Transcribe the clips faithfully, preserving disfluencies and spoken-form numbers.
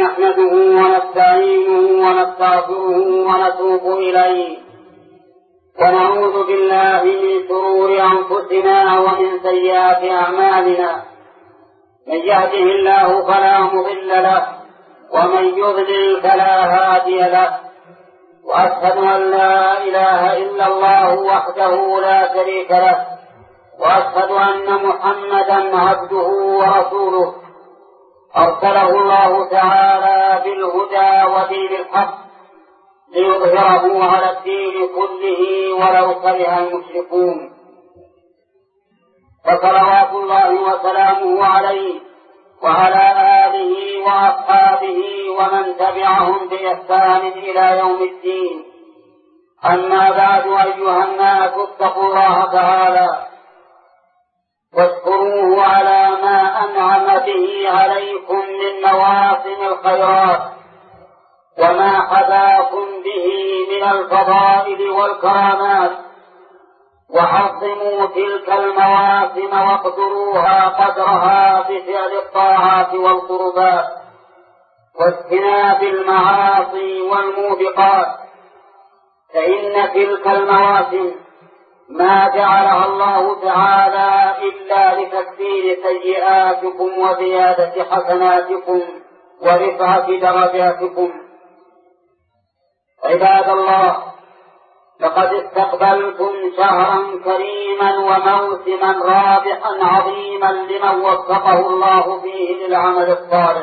نحمده ونستعينه ونستغفره ونتوب إليه ونعوذ بالله من شرور أنفسنا ومن سيئات أعمالنا. من يهده الله فلا مضل له ومن يضلل فلا هادي له، وأشهد أن لا إله إلا الله وحده لا شريك له، وأشهد أن محمدا عبده ورسوله أرسله الله تعالى بالهدى ودين الحق ليظهره على الدين كله ولو كره المشركون. فصلوات الله وسلامه عليه وعلى آله وأصحابه ومن تبعهم بإحسان إلى يوم الدين. أما بعد، أيها الناس اتقوا الله تعالى واشكروه على ما أنعم به عليكم من مواسم الخيرات وما حباكم به من الفضائل والكرامات، وعظموا تلك المواسم واقدروها قدرها بفعل الطاعات والقربات واجتناب المعاصي والموبقات، فإن تلك المواسم ما جعلها الله تعالى إلا لتكفير سيئاتكم وزيادة حسناتكم ورفعة درجاتكم. عباد الله، لقد استقبلتم شهرا كريما وموسما رابحا عظيما لمن وفقه الله فيه للعمل الصالح.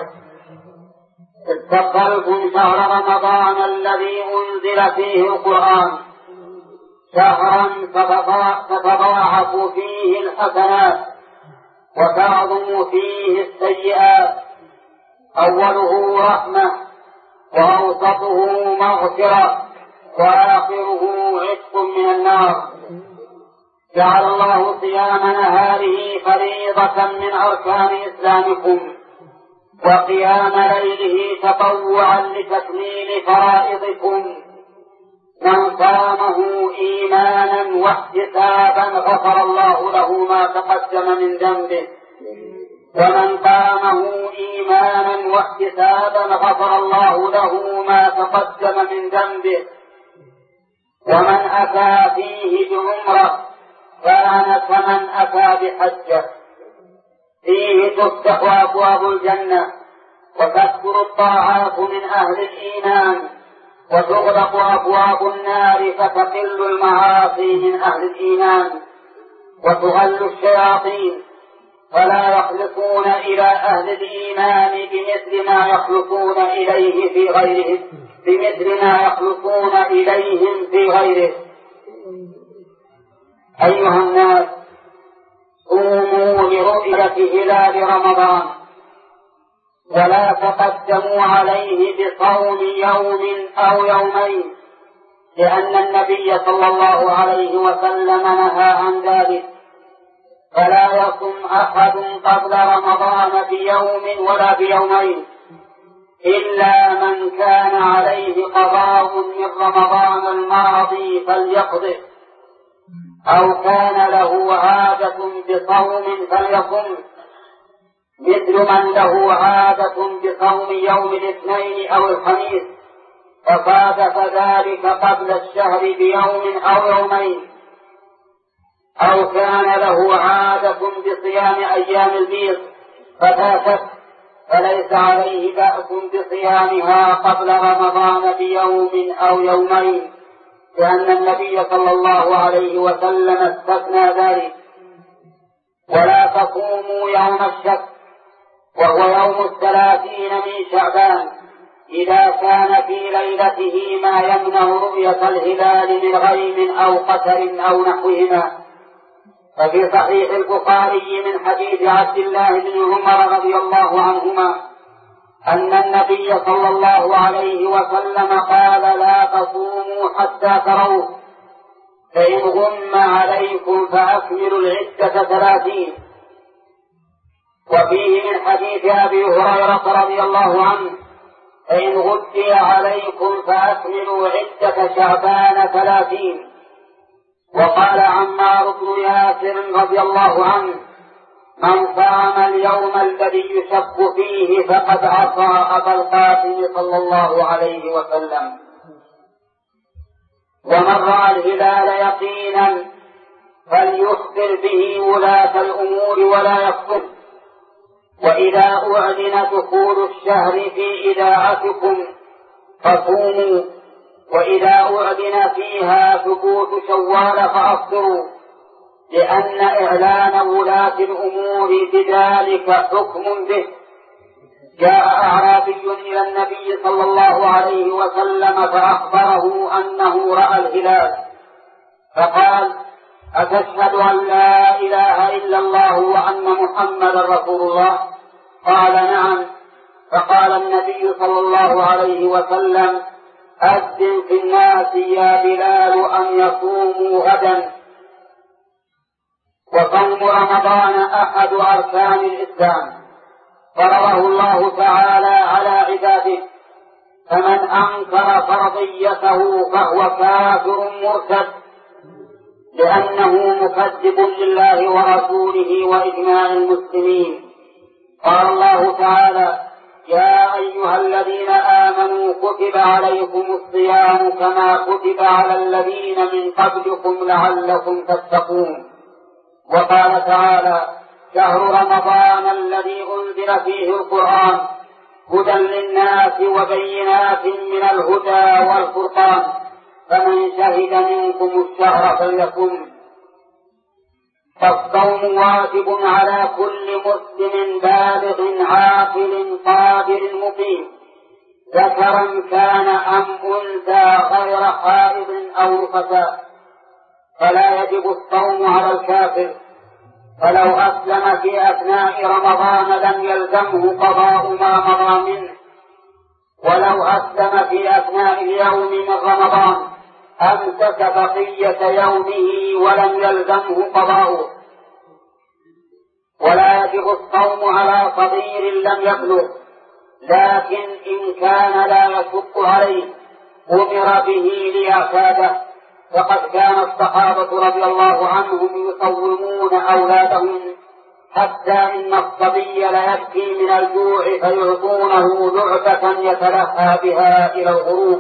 استقبلتم شهر رمضان الذي أنزل فيه القرآن، شهرا تتضاعف فيه الحسنات وتعظم فيه السيئات. أوله رحمة، وأوسطه مغفرة، وآخره عتق من النار. جعل الله صيام نهاره فريضة من أركان إسلامكم، وقيام ليله تطوعا لتكميل فرائضكم. من صامه إيمانا واحتسابا غفر الله له ما تقدم من ذنبه، ومن قامه إيمانا واحتسابا غفر الله له ما تقدم من ذنبه. ومن أتى فيه بعمرة كان كمن أتى بحجة. فيه تفتح أبواب الجنة وتكثر الطاعات من أهل الإيمان، وتغلق أبواب النار فتقل المعاصي من أهل الإيمان، وتغل الشياطين فلا يخلصون إلى أهل الإيمان بمثل ما يخلصون إليه في غيرهم بمثل ما يخلصون إليهم في غيره. أيها الناس، قوموا لرؤية هلال رمضان، ولا تقدموا عليه بصوم يوم أو يومين، لأن النبي صلى الله عليه وسلم نهى عن ذلك. فلا يصم أحد قبل رمضان بيوم ولا بيومين، إلا من كان عليه قضاء من رمضان الماضي فليقضه، أو كان له عادة بصوم فليصم، مثل من له عادة بصوم يوم الاثنين أو الخميس فصادف ذلك قبل الشهر بيوم أو يومين، أو كان له عادة بصيام أيام البيض ففاتت، فليس عليه بأس بصيامها قبل رمضان بيوم أو يومين، لأن النبي صلى الله عليه وسلم استثنى ذلك. ولا تصوموا يوم الشك، وهو يوم الثلاثين من شعبان، إذا كان في ليلته ما يمنع رؤية الهلال من غيم أو قتر أو نحوهما. ففي صحيح البخاري من حديث عبد الله بن عمر رضي الله عنهما أن النبي صلى الله عليه وسلم قال: لا تصوموا حتى تروه، فإن غم عليكم فأكملوا العدة ثلاثين. وفيه من حديث أبي هريرة رضي الله عنه: فإن غشي عليكم فأكملوا عدة شعبان ثلاثين. وقال عمار بن ياسر رضي الله عنه: من صام اليوم الذي يشك فيه فقد عصى أبا القاسم صلى الله عليه وسلم. ومن رأى الهلال يقينا فليخبر به ولاة الأمور ولا يكتم. وإذا أعلن دخول الشهر في إذاعتكم فصوموا، وإذا أعلن فيها ثبوت شوال فأفطروا، لأن إعلان ولاة الأمور بذلك حكم به. جاء أعرابي إلى النبي صلى الله عليه وسلم فأخبره أنه رأى الهلال، فقال: أتشهد أن لا إله إلا الله وأن محمدا رسول الله؟ قال: نعم. فقال النبي صلى الله عليه وسلم: أذن في الناس يا بلال أن يصوموا غدا. وصوم رمضان أحد أركان الإسلام، فرضه الله تعالى على عباده، فمن أنكر فرضيته فهو كافر مرتد، لأنه مكذب لله ورسوله وإجماع المسلمين. قال الله تعالى: يا أيها الذين آمنوا كتب عليكم الصيام كما كتب على الذين من قبلكم لعلكم تتقون. وقال تعالى: شهر رمضان الذي أنزل فيه القرآن هدى للناس وبينات من الهدى والفرقان، فمن شهد منكم الشهر فليصم. فالصوم واجب على كل مسلم بالغ عاقل قادر مقيم، ذكرا كان أم أنثى غير حائض أو نفساء، فلا يجب الصوم على الكافر، فلو أسلم في أثناء رمضان لم يلزمه قضاء ما مضى منه، ولو أسلم في أثناء اليوم من رمضان أمسك بقية يومه ولم يلزمه قضاؤه. ولا يجب الصوم على صغير لم يبلغ، لكن إن كان لا يشق عليه أمر به ليعتاده، فقد كان الصحابة رضي الله عنهم يصومون أولادهم حتى إن الصبي ليبكي من الجوع فيعطونه لعبة يتلهى بها إلى الغروب.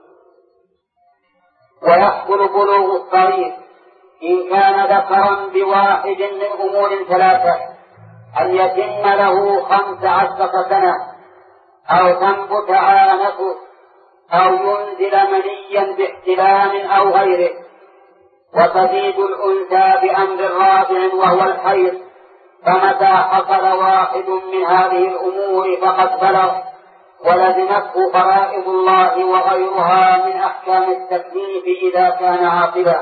ويحصل بلوغ الصغير إن كان ذكرا بواحد من أمور ثلاثة: أن يتم له خمس عشرة سنة، أو تنبت عانته، أو ينزل منيا باحتلام أو غيره. وتزيد الأنثى بأمر رابع وهو الحيض، فمتى حصل واحد من هذه الأمور فقد بلغ ولزمته فرائض الله وغيرها من أحكام التكليف إذا كان عاقلا.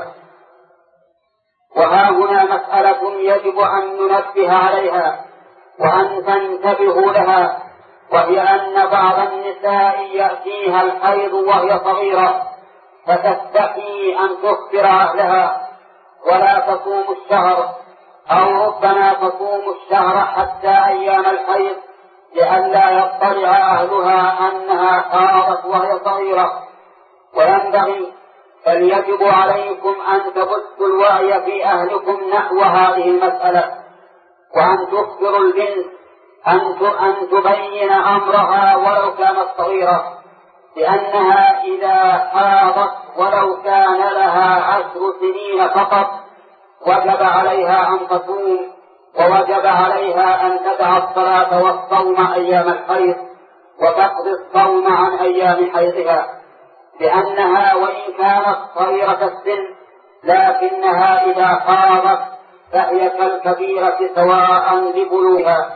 وها هنا مسألة يجب أن ننبه عليها وأن تنتبهوا لها، وهي أن بعض النساء يأتيها الحيض وهي صغيرة فتستحي أن تخبر أهلها ولا تصوم الشهر، أو ربما تصوم الشهر حتى أيام الحيض لئلا يطلع أهلها أنها حاضت وهي صغيرة. وينبغي بل يجب عليكم أن تبثوا الوعي في أهلكم نحو هذه المسألة، وأن تخبروا البنت أن تبين أمرها ولو كانت صغيرة، لأنها إذا حاضت ولو كان لها عشر سنين فقط وجب عليها أن تصوم، ووجب عليها أن تدع الصلاة والصوم أيام الحيض وتقضي الصوم عن أيام حيضها، لأنها وإن كانت صغيرة السن لكنها إذا حاضت فهي كالكبيرة سواء لبلوغها.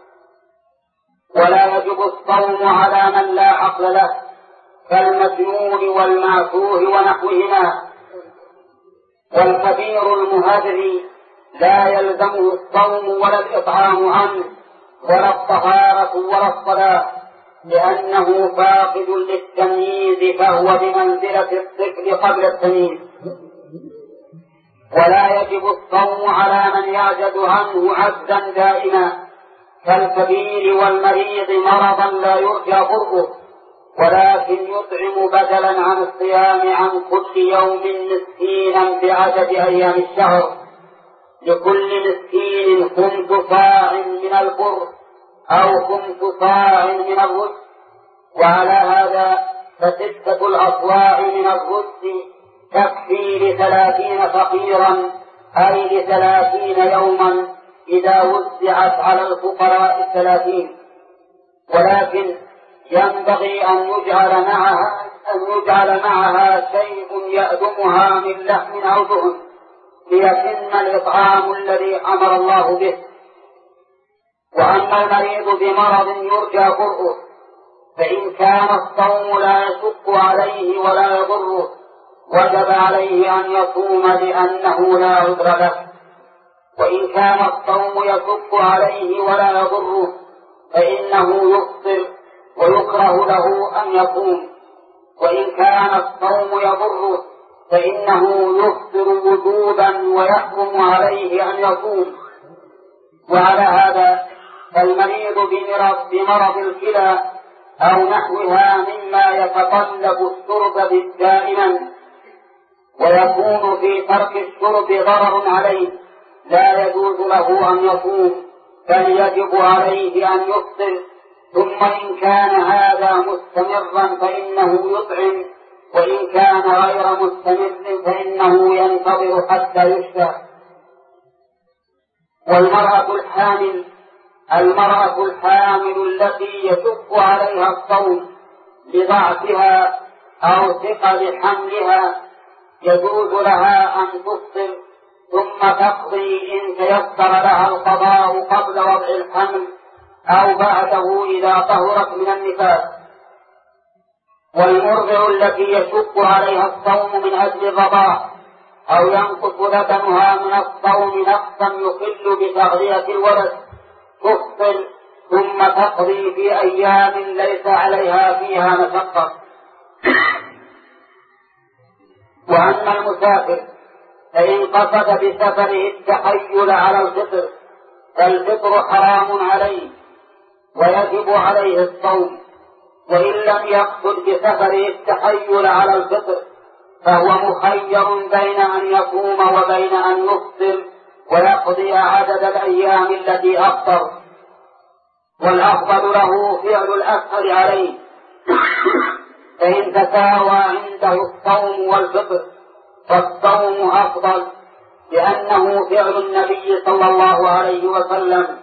ولا يجب الصوم على من لا عقل له كالمجنون والمعتوه ونحوهما. والكبير المهذري لا يلزمه الصوم ولا الإطعام عنه ولا الطهارة ولا الصلاة، لأنه فاقد للتمييز فهو بمنزلة الطفل قبل التمييز. ولا يجب الصوم على من يعجز عنه عجزا دائما كالكبير والمريض مرضا لا يرجى برؤه، ولكن يطعم بدلا عن الصيام عن كل يوم مسكينا بعدد أيام الشهر، لكل مسكين خمس صاع من البر أو خمس صاع من الرز، وعلى هذا فستة الأصواع من الرز تكفي لثلاثين فقيرا، أي لثلاثين يوما إذا وزعت على الفقراء الثلاثين. ولكن ينبغي أن يجعل معها أن يجعل معها شيء يأدمها من لحم أو دهن ليتم الإطعام الذي أمر الله به. وأما المريض بمرض يرجى برؤه فإن كان الصوم لا يشق عليه ولا يضره وجب عليه أن يصوم لأنه لا عذر له، وإن كان الصوم يشق عليه ولا يضره فإنه يفطر ويكره له أن يصوم، وإن كان الصوم يضره فإنه يفطر وجوبا ويحرم عليه أن يصوم. وعلى هذا فالمريض بمرض, بمرض الكلى أو نحوها مما يتطلب الشرب دائما ويكون في ترك الشرب ضرر عليه لا يجوز له أن يصوم، بل يجب عليه أن يفطر، ثم إن كان هذا مستمرا فإنه يطعم، وإن كان غير مستمر فإنه ينتظر حتى يشفى. والمرأة الحامل المرأة الحامل التي يشق عليها الصوم لضعفها أو ثقل حملها يجوز لها أن تفطر ثم تقضي إن تيسر لها القضاء قبل وضع الحمل أو بعده إذا طهرت من النفاس. والمرضع التي يشق عليها الصوم من أجل الرضاع أو ينقص لبنها من الصوم نقصا يخل بتغذية الولد تفطر ثم تقضي في أيام ليس عليها فيها مشقة. وأما المسافر فإن قصد بسفره التحيل على الفطر فالفطر حرام عليه ويجب عليه الصوم، وإن لم يقصد بسفره التحيل على الفطر فهو مخير بين أن يصوم وبين أن يفطر ويقضي عدد الأيام التي أفطر، والأفضل له فعل الأسهل عليه، فإن تساوى عنده الصوم والفطر فالصوم أفضل لأنه فعل النبي صلى الله عليه وسلم،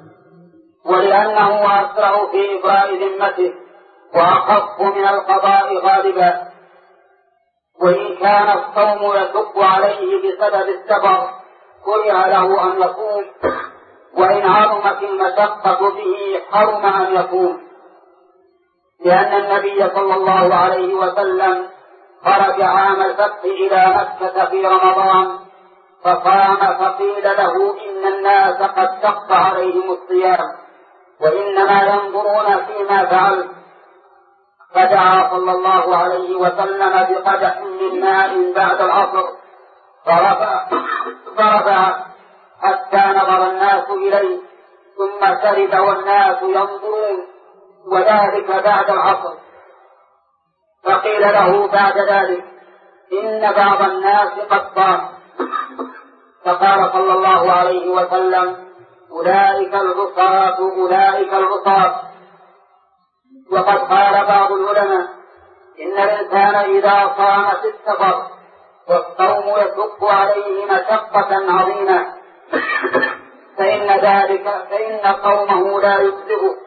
ولأنه أسرع في إبراء ذمته وأخف من القضاء غالبا. وإن كان الصوم يشق عليه بسبب السفر كره له أن يصوم، وإن عظمت المشقة به حرم أن يصوم، لأن النبي صلى الله عليه وسلم خرج عام الفتح إلى مكة في رمضان فصام فقيل له إن الناس قد شق عليهم الصيام وإنما ينظرون فيما فعلت، فدعا صلى الله عليه وسلم بقدح من ماء بعد العصر فرفع, فرفع حتى نظر الناس إليه ثم شرب والناس ينظرون، وذلك بعد العصر. فقيل له بعد ذلك إن بعض الناس قد صام، فقال صلى الله عليه وسلم أولئك العصاة أولئك العصاة. وقد قال بعض العلماء إن الإنسان إذا صام في السفر والصوم يشق عليه مشقة عظيمة فإن ذلك فإن صومه لا يجزئه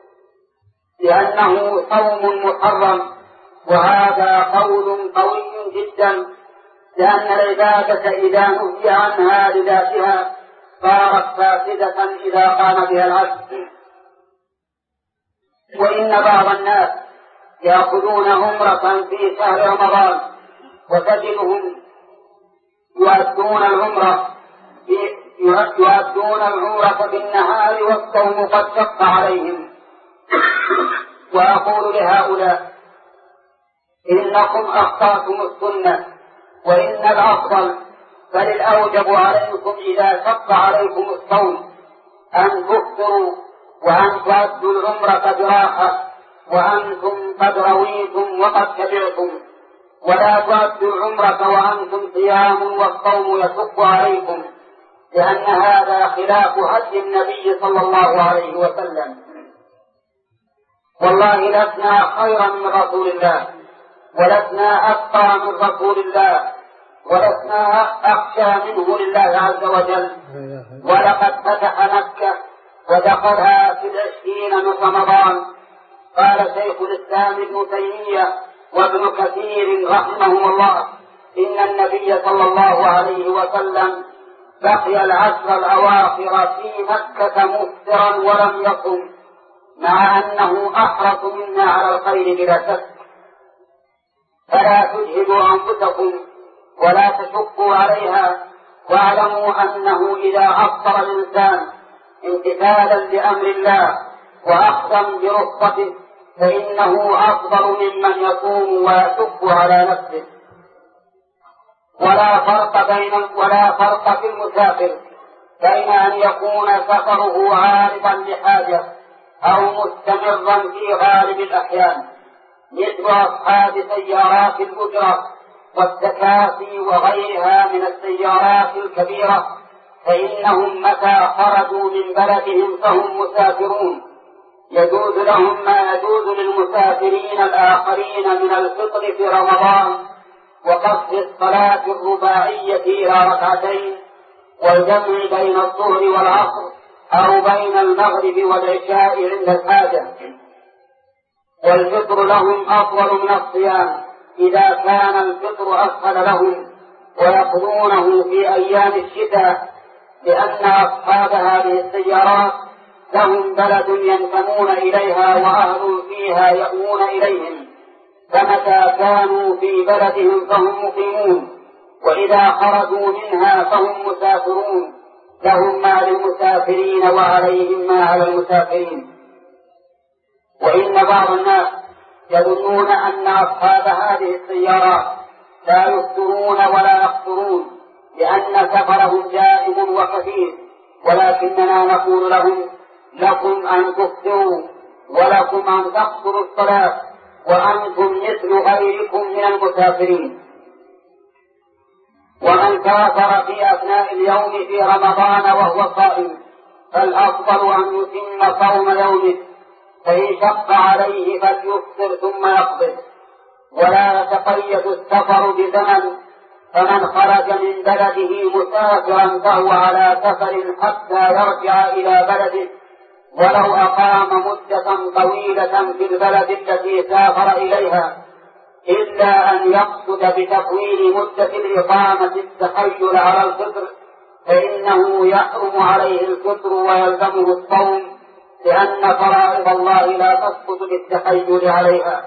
لأنه صوم محرم، وهذا قول قوي جدا، لأن العبادة إذا نهي عنها لذاتها صارت فاسدة إذا قام بها العبد. وإن بعض الناس يأخذون عمرة في شهر رمضان وتجدهم يؤدون العمرة يؤدون العمرة بالنهار والصوم قد شق عليهم. وأقول لهؤلاء إنكم أخطأتم السنة، وإن الأفضل بل الأوجب عليكم إذا شق عليكم الصوم أن تفطروا وأن تؤدوا العمرة براحة وأنتم قد رويتم وقد شبعتم، ولا تؤدوا العمرة وأنتم صيام والصوم يشق عليكم، لأن هذا خلاف هدي النبي صلى الله عليه وسلم. والله لسنا خيرا من رسول الله، ولسنا أتقى من رسول الله، ولسنا أخشى منه لله عز وجل. ولقد فتح مكة ودخلها في العشرين من رمضان. قال شيخ الإسلام ابن تيمية وابن كثير رحمه الله إن النبي صلى الله عليه وسلم بقي العشر الأواخر في مكة مفطرا ولم يصم، مع أنه أحرص منا على الخير بلا شك. فلا تجهدوا أنفسكم ولا تشقوا عليها، واعلموا أنه إذا أفطر الإنسان امتثالا لأمر الله وأخذا برخصته فإنه أفضل ممن يصوم ويشق على نفسه. ولا فرق بين ولا فرق في المسافر بين أن يكون سفره عارضا لحاجة أو مستمرا في غالب الأحيان، مثل أصحاب سيارات الأجرة والتكاسي وغيرها من السيارات الكبيرة، فإنهم متى خرجوا من بلدهم فهم مسافرون، يجوز لهم ما يجوز للمسافرين الآخرين من الفطر في رمضان وقصد الصلاة الرباعية إلى ركعتين، والجمع بين الظهر والعصر أو بين المغرب والعشاء عند الحاجة. والفطر لهم أفضل من الصيام إذا كان الفطر أسهل لهم، ويقضونه في أيام الشتاء، لأن أصحاب هذه السيارات لهم بلد ينتمون إليها وأهل فيها يأوون إليهم، فمتى كانوا في بلدهم فهم مقيمون، وإذا خرجوا منها فهم مسافرون، لهم ما للمسافرين وعليهم ما على المسافرين. وإن بعض الناس يظنون أن أصحاب هذه السيارات لا يفطرون ولا يقصرون لأن سفرهم دائم وكثير، ولكننا نقول لهم: لكم أن تفطروا ولكم أن تقصروا الصلاة، وأنتم مثل غيركم من المسافرين. ومن سافر في أثناء اليوم في رمضان وهو صائم فالأفضل أن يتم صوم يومه، فإن شق عليه فليفطر ثم يقضي، ولا يتقيد السفر بزمن، فمن خرج من بلده مسافرا فهو على سفر حتى يرجع إلى بلده، ولو أقام مدة طويلة في البلد التي سافر إليها، إلا أن يقصد بتطويل مدة الإقامة التخيل على الفطر، فإنه يحرم عليه الفطر ويلزمه الصوم، لأن فرائض الله لا تسقط بالتخيل عليها.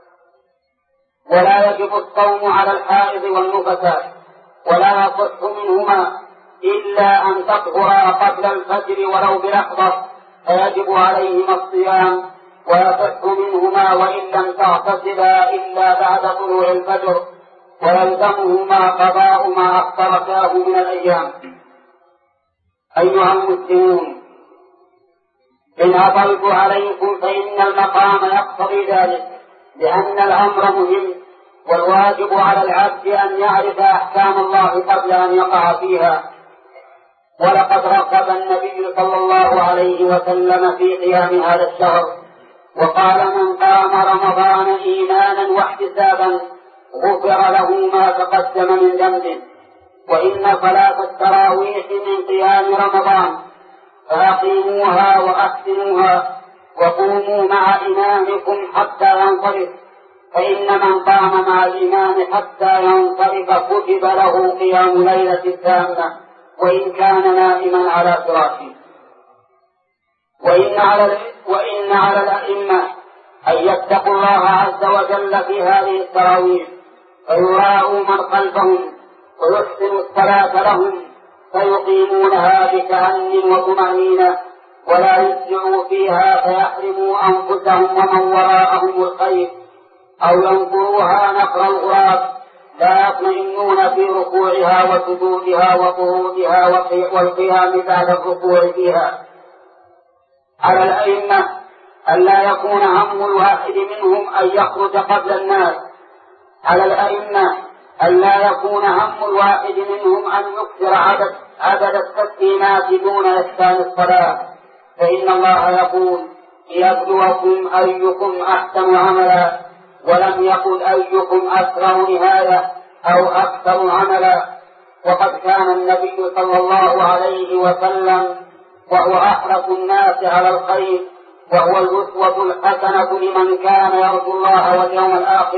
ولا يجب الصوم على الحائض والنفساء، ولا يصح منهما إلا أن تطهرا قبل الفجر ولو بلحظة، فيجب عليهما الصيام، ويصح منهما وإن لم تغتسلا إلا بعد طلوع الفجر، ويلزمهما قضاء ما أخطرتاه من الأيام. أيها المسلمون، إن أطلت عليكم فإن المقام يقتضي ذلك، لأن الأمر مهم، والواجب على العبد أن يعرف أحكام الله قبل أن يقع فيها. ولقد رغب النبي صلى الله عليه وسلم في قيام هذا الشهر، وقال: من قام رمضان إيمانا واحتسابا غفر له ما تقدم من ذنبه. وإن صلاة التراويح من قيام رمضان، فأقيموها وأحسنوها وقوموا مع إمامكم حتى ينصرف، فإن من قام مع الإمام حتى ينصرف كتب له قيام ليلة تامة وإن كان نائما على فراشه. وإن على وإن على الأئمة أن يتقوا الله عز وجل في هذه التراويح، فيراعوا من خلفهم ويحسنوا الصلاة لهم، فيقيمونها بتأن وطمأنينة، ولا يسرعوا فيها فيحرموا أنفسهم ومن وراءهم الخير، أو ينقروها نقر الغراب، لا يطمئنون في ركوعها وسجودها وقعودها والقيام بعد الركوع فيها. على الأئمة ألا يكون هم الواحد منهم أن يخرج قبل الناس، على الأئمة ألا يكون هم الواحد منهم أن يكثر عدد عدد التسليمات دون إحسان الصلاة، فإن الله يقول ليبلوكم أيكم أحسن عملا، ولم يقل أيكم أسرع نهاية أو أكثر عملا. وقد كان النبي صلى الله عليه وسلم وهو أحرص الناس على الخير، وهو الأسوة الحسنة لمن كان يرجو الله واليوم الآخر،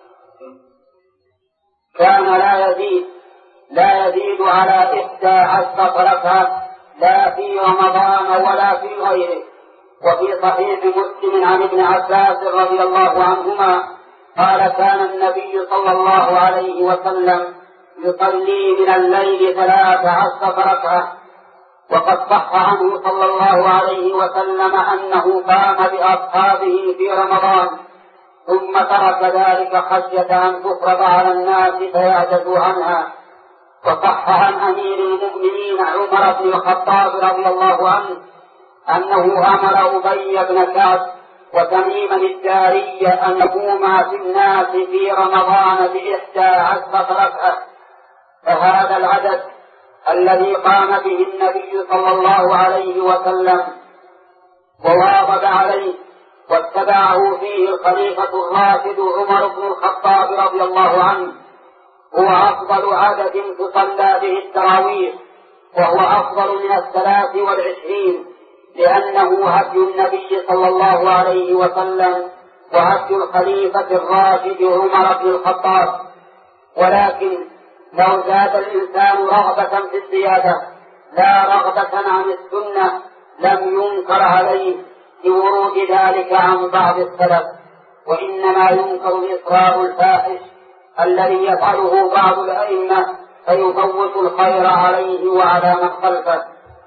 كان لا يزيد لا يزيد على إحدى عشرة ركعة لا في رمضان ولا في غيره. وفي صحيح مسلم عن ابن عباس رضي الله عنهما قال كان النبي صلى الله عليه وسلم يصلي من الليل ثلاث عشرة ركعة. وقد صح عنه صلى الله عليه وسلم أنه قام بأصحابه في رمضان ثم ترك ذلك خشية أن تفرض على الناس فيعجزوا عنها. وصح عن أمير المؤمنين عمر بن الخطاب رضي الله عنه أنه أمر أبي بن كعب وتميما الداري أن يقوما في الناس في رمضان بإحدى عشرة ركعة. فهذا العدد الذي قام به النبي صلى الله عليه وسلم وواظب عليه واتبعه فيه الخليفة الراشد عمر بن الخطاب رضي الله عنه هو أفضل عدد تصلى به التراويح، وهو أفضل من الثلاث والعشرين، لأنه هدي النبي صلى الله عليه وسلم وهدي الخليفة الراشد عمر بن الخطاب. ولكن لو زاد الإنسان رغبة في الزيادة لا رغبة عن السنة لم ينكر عليه لورود ذلك عن بعض السلف، وإنما ينكر الإصرار الفاحش الذي يفعله بعض الأئمة فيفوت الخير عليه وعلى من خلفه.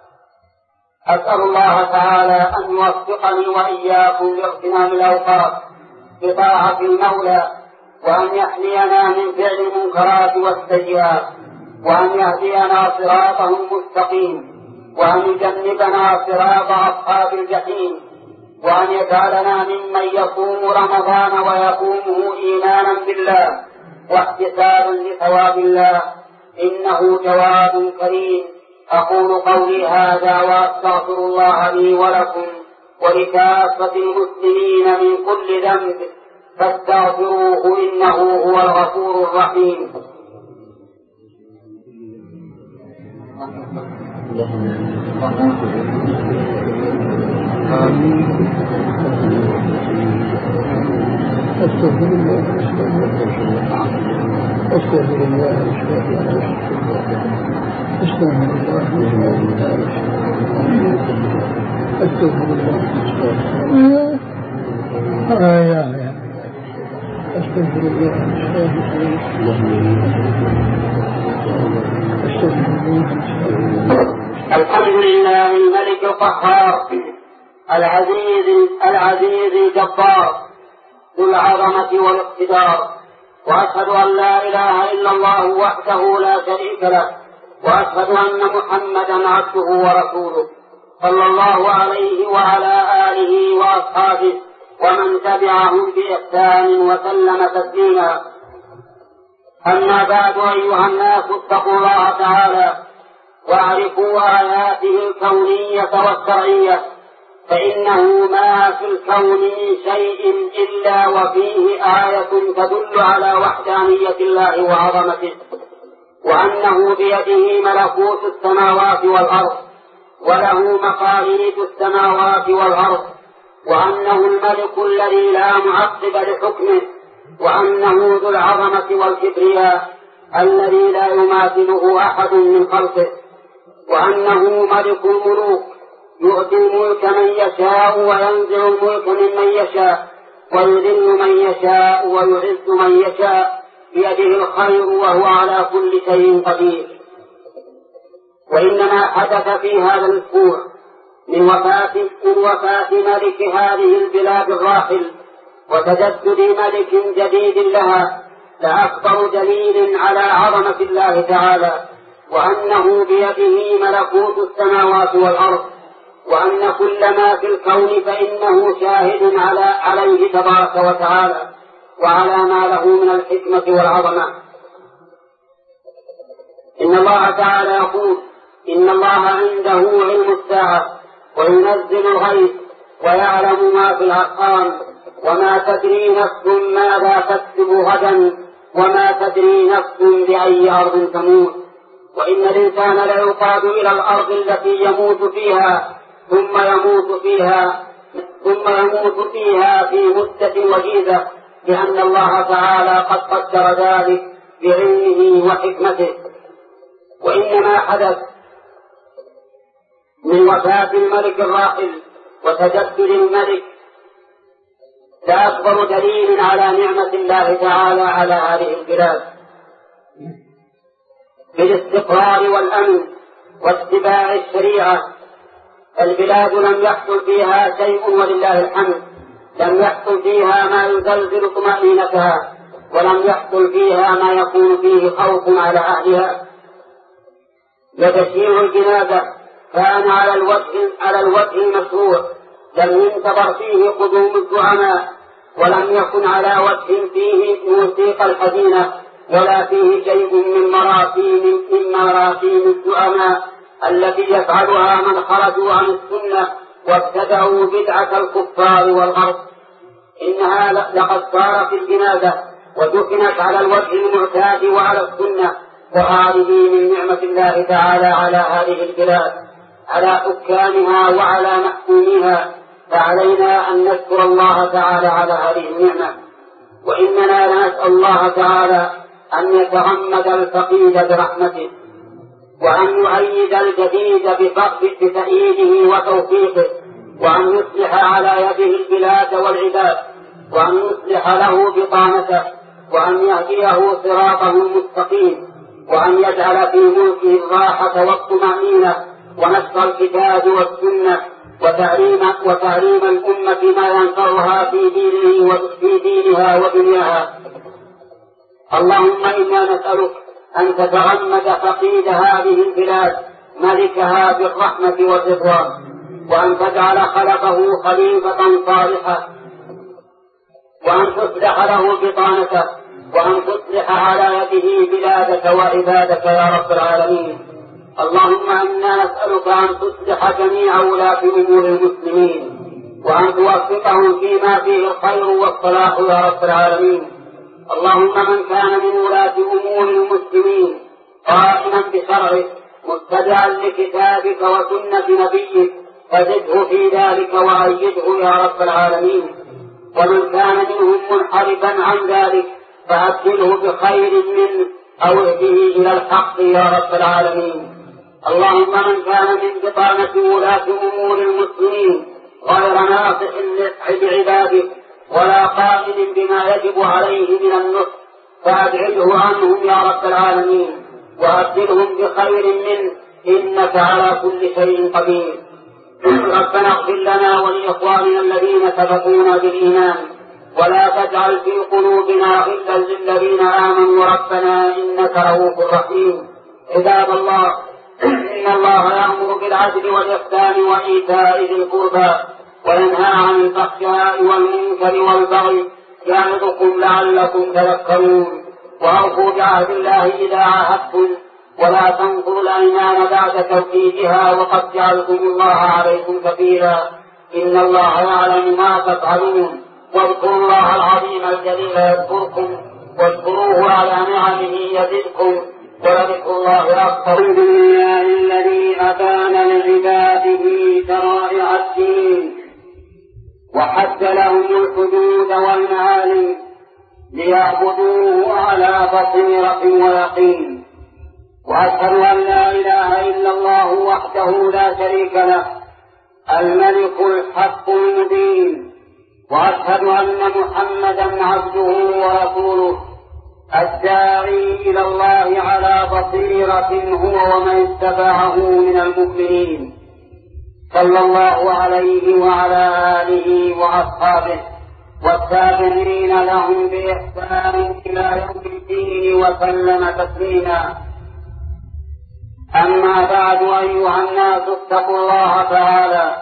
أسأل الله تعالى أن يوفقني وإياكم لاغتنام الأوقات بطاعة المولى، وأن يحمينا من فعل المنكرات والسيئات، وأن يهدينا صراطه المستقيم، وأن يجنبنا صراط أصحاب الجحيم، وأن يجعلنا ممن يصوم رمضان ويقومه إيمانا بالله واحتسابا لثواب الله، إنه جواد كريم. أقول قولي هذا وأستغفر الله لي ولكم ولكافة المسلمين من كل ذنب فاستغفروه إنه هو الغفور الرحيم. أستغفر الله أستغفر الله أستغفر الله أستغفر الله أستغفر الله. الحمد لله الملك القهار العزيز العزيز الجبار ذو العظمة والاقتدار، وأشهد أن لا إله إلا الله وحده لا شريك له، وأشهد أن محمدا عبده ورسوله صلى الله عليه وعلى آله وأصحابه ومن تبعهم بإحسان وسلم تسليما. أما بعد، أيها الناس اتقوا الله تعالى واعرفوا آياته الكونية والشرعية، فإنه ما في الكون من شيء إلا وفيه آية تدل على وحدانية الله وعظمته، وأنه بيده ملكوت السماوات والأرض وله مقاليد السماوات والأرض، وأنه الملك الذي لا معقب لحكمه، وأنه ذو العظمة والكبرياء الذي لا يماثله أحد من خلقه، وأنه ملك الملوك يؤتي الملك من يشاء وينزع الملك ممن يشاء ويذل من يشاء ويعز من يشاء، بيده الخير وهو على كل شيء قدير. وإنما حدث في هذا الأسبوع من وفاة من وفاة ملك هذه البلاد الراحل وتجدد ملك جديد لها لأكبر دليل على عظمة الله تعالى، وأنه بيده ملكوت السماوات والأرض، وأن كل ما في الكون فإنه شاهد على عليه تبارك وتعالى وعلى ما له من الحكمة والعظمة. إن الله تعالى يقول: إن الله عنده علم الساعة وينزل الغيث ويعلم ما في الأرحام وما تدري نفس ماذا تكسب غدا وما تدري نفس بأي أرض تموت. وإن الإنسان ليقاد إلى الأرض التي يموت فيها ثم يموت فيها ثم يموت فيها في مدة وجيزة، لأن الله تعالى قد قدر ذلك بعلمه وحكمته. وإنما حدث من وفاة الملك الراحل وتجدد الملك لأكبر دليل على نعمة الله تعالى على هذه البلاد بالاستقرار والأمن واتباع الشريعة. البلاد لم يحصل فيها شيء ولله الحمد، لم يحصل فيها ما يزلزل طمأنينتها، ولم يحصل فيها ما يكون فيه خوف على أهلها. وتشييع الجنازة كان على الوجه على الوجه المشروع، لم ينتظر فيه قدوم الزعماء، ولم يكن على وجه فيه موسيقى الحزينة، ولا فيه شيء من مراسيم من مراسيم الزعماء التي يفعلها من خرجوا عن السنة وابتدعوا بدعة الكفار والغرب. إنها لقد صارت الجنازة ودفنت على الوجه المعتاد وعلى السنة، وهذه من نعمة الله تعالى على هذه البلاد، على حكامها وعلى محكوميها، فعلينا أن نشكر الله تعالى على هذه النعمة. وإننا نسأل الله تعالى أن يتغمد الفقيد برحمته، وأن يؤيد الجديد بتأييده وتوفيقه، وأن يصلح على يده البلاد والعباد، وأن يصلح له بطانته، وأن يهديه صراطه المستقيم، وأن يجعل في ملكه الراحة والطمأنينة ونشر الكتاب والسنة وتعليم وتعليم الأمة ما ينفعها في دينه وفي دينها ودنياها. اللهم إنا نسألك أن تتغمد فقيد هذه البلاد ملكها بالرحمة والرضوان، وأن تجعل خلقه خليفة صالحة، وأن تصلح له بطانته، وأن تصلح على يده بلادك وعبادك يا رب العالمين. اللهم إنا نسألك أن تصلح جميع ولاة أمور المسلمين، وأن توفقهم فيما فيه الخير والصلاح يا رب العالمين. اللهم من كان من ولاة أمور المسلمين قائما بشرعك متبعا لكتابك وسنة نبيك فزده في ذلك وأيده يا رب العالمين. ومن كان منهم منحرفا عن ذلك فأبدله بخير منه أو اهده إلى الحق يا رب العالمين. اللهم من كان من بطانة ولاة أمور المسلمين غير ناصح لعبادك ولا قائم بما يجب عليه من النصح فأبعده عنهم يا رب العالمين، وأبدلهم بخير منه إنك على كل شيء قدير. ربنا اغفر لنا ولإخواننا الذين سبقونا بالإيمان، ولا تجعل في قلوبنا غلا للذين آمنوا ربنا إنك رؤوف رحيم. عباد الله، إن الله يأمر بالعدل والإحسان وإيتاء ذي القربى وينهى عن الفحشاء والمنكر والبغي يعظكم لعلكم تذكرون. وأوفوا بعهد الله إذا عاهدتم، ولا تنقضوا الأيمان بعد توكيدها وقد جعلتم الله عليكم كفيلا، إن الله يعلم ما تفعلون. واذكروا الله العظيم الجليل يذكركم، واذكروه على نعمه يزدكم، ولذكر الله أكبر. الحمد لله الذي أبان لعباده شرائع الدين وحد لهم الحدود والمعالم ليعبدوه على بصيرة ويقين. وأشهد أن لا إله إلا الله وحده لا شريك له الملك الحق المبين. وأشهد أن محمدا عبده ورسوله الداعي إلى الله على بصيرة هو ومن اتبعه من المؤمنين، صلى الله عليه وعلى آله وأصحابه والتابعين لهم بإحسان إلى يوم الدين وسلم تسليما. أما بعد، أيها الناس، اتقوا الله تعالى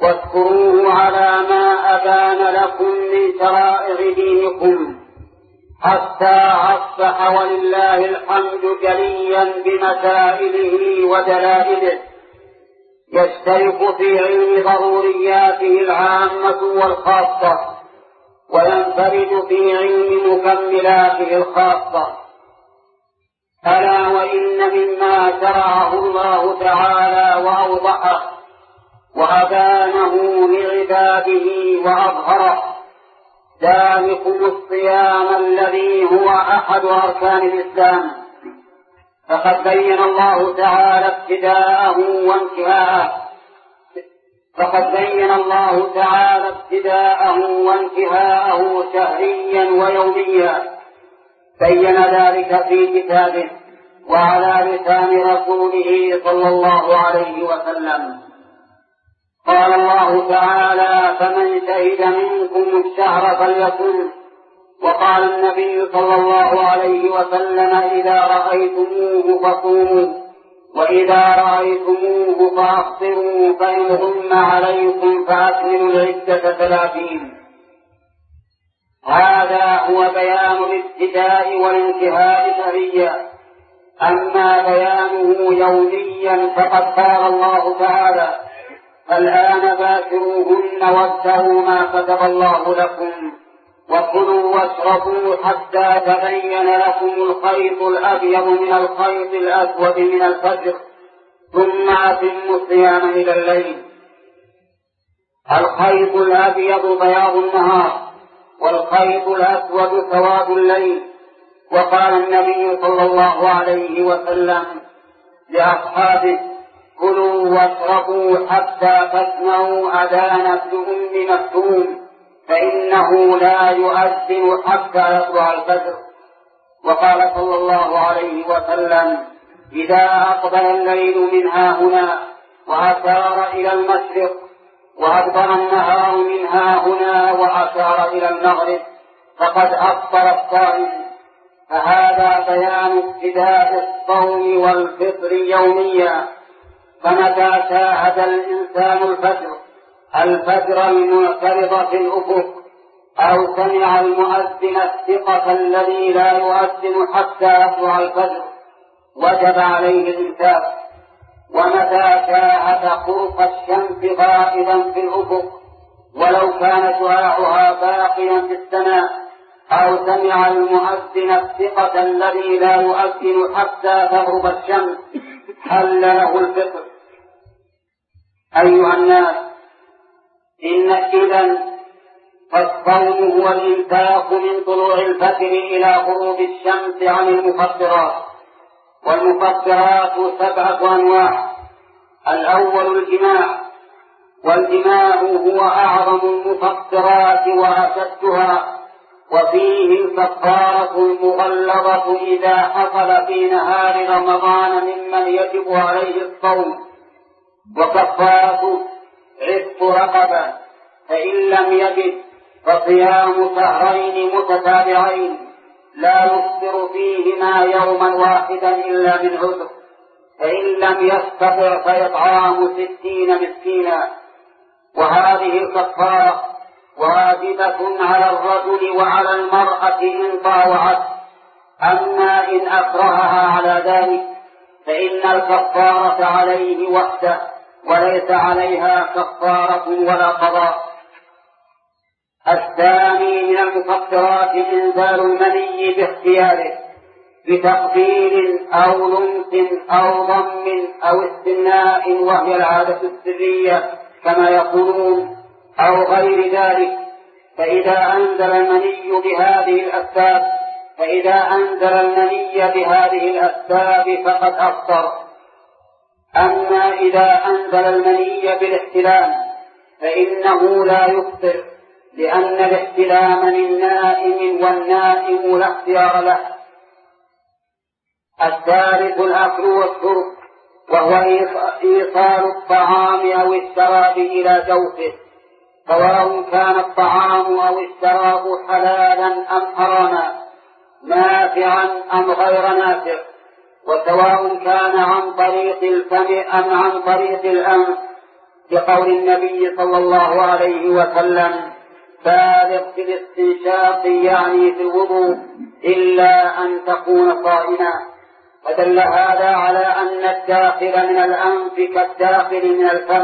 واذكروه على ما أبان لكم من شرائع دينكم، حتى أصبح ولله الحمد جليا بمسائله ودلائله، يشترك في علم ضرورياته العامة والخاصة، وينفرد في علم مكملاته الخاصة. ألا وإن مما شرعه الله تعالى وأوضحه وأبانه لعباده وأظهره ذلكم الصيام الذي هو أحد أركان الإسلام، فقد بين الله تعالى ابتداءه وانتهاءه فقد بين الله تعالى ابتداءه وانتهاءه شهريا ويوميا، بين ذلك في كتابه وعلى لسان رسوله صلى الله عليه وسلم. قال الله تعالى: فمن شهد منكم الشهر فليصم. وقال النبي صلى الله عليه وسلم: إذا رأيتموه فصوموا، وإذا رأيتموه فأفطروا، فإن غم عليكم فأكملوا العدة ثلاثين. هذا هو بيان الابتداء والانتهاء شهريا. أما بيانه يوميا فقد قال الله تعالى: الآن باشروهن وابتغوا ما كتب الله لكم وكلوا واشربوا حتى تبين لكم الخيط الأبيض من الخيط الأسود من الفجر ثم أتموا الصيام إلى الليل. الخيط الأبيض بياض النهار، والخيط الأسود سواد الليل. وقال النبي صلى الله عليه وسلم لأصحابه: كلوا واشربوا حتى تسمعوا أذان ابن أم مكتوم فإنه لا يؤذن حتى يطلع الفجر. وقال صلى الله عليه وسلم: إذا أقبل الليل من ها هنا وأشار إلى المشرق، وأدبر النهار من ها هنا وأشار إلى المغرب، فقد أفطر الصائم. فهذا بيان ابتداء الصوم والفطر يوميا. فمتى شاهد الإنسان الفجر الفجر المعترض في الأفق، أو سمع المؤذن الثقة الذي لا يؤذن حتى يطلع الفجر، وجب عليه الإمساك. ومتى شاهد قرص الشمس غائبا في الأفق ولو كان شعاعها باقيا في السماء، أو سمع المؤذن الثقة الذي لا يؤذن حتى تغرب الشمس، حل له الفطر. أيها الناس، إن إذن فالصوم هو الإمساك من طلوع الفجر إلى غروب الشمس عن المفطرات. والمفطرات سبعة أنواع. الأول الجماع، والجماع هو أعظم المفطرات وأشدها، وفيه الكفارة المغلظة إذا حصل في نهار رمضان ممن يجب عليه الصوم. وكفارة عتق رقبة، فإن لم يجد فصيام شهرين متتابعين لا يفطر فيهما يوما واحدا إلا من عذر، فإن لم يستطع فإطعام ستين مسكينا. وهذه الكفارة واجبة على الرجل وعلى المرأة إن طاوعت. أما إن أكرهها على ذلك فإن الكفارة عليه وحده، وليس عليها كفارة ولا قضاء. الثاني من المفطرات إنزال المني باختياره، بتقبيل أو لمس أو ضم أو استمناء، وهي العادة السرية كما يقولون، أو غير ذلك. فإذا أنزل المني بهذه الأسباب فإذا أنزل المني بهذه الأسباب فقد أفطر. أما إذا أنزل المني بالاحتلام فإنه لا يفطر، لأن الاحتلام للنائم والنائم لا اختيار له. الثالث الأكل والشرب، وهو إيصال الطعام أو الشراب إلى جوفه، سواء كان الطعام أو الشراب حلالا أم حراما، نافعا أم غير نافع، وسواء كان عن طريق الفم أم عن طريق الأنف، لقول النبي صلى الله عليه وسلم: بالغ في الاستنشاق يعني في الوضوء، إلا أن تكون صائما، فدل هذا على أن الداخل من الأنف كالداخل من الفم.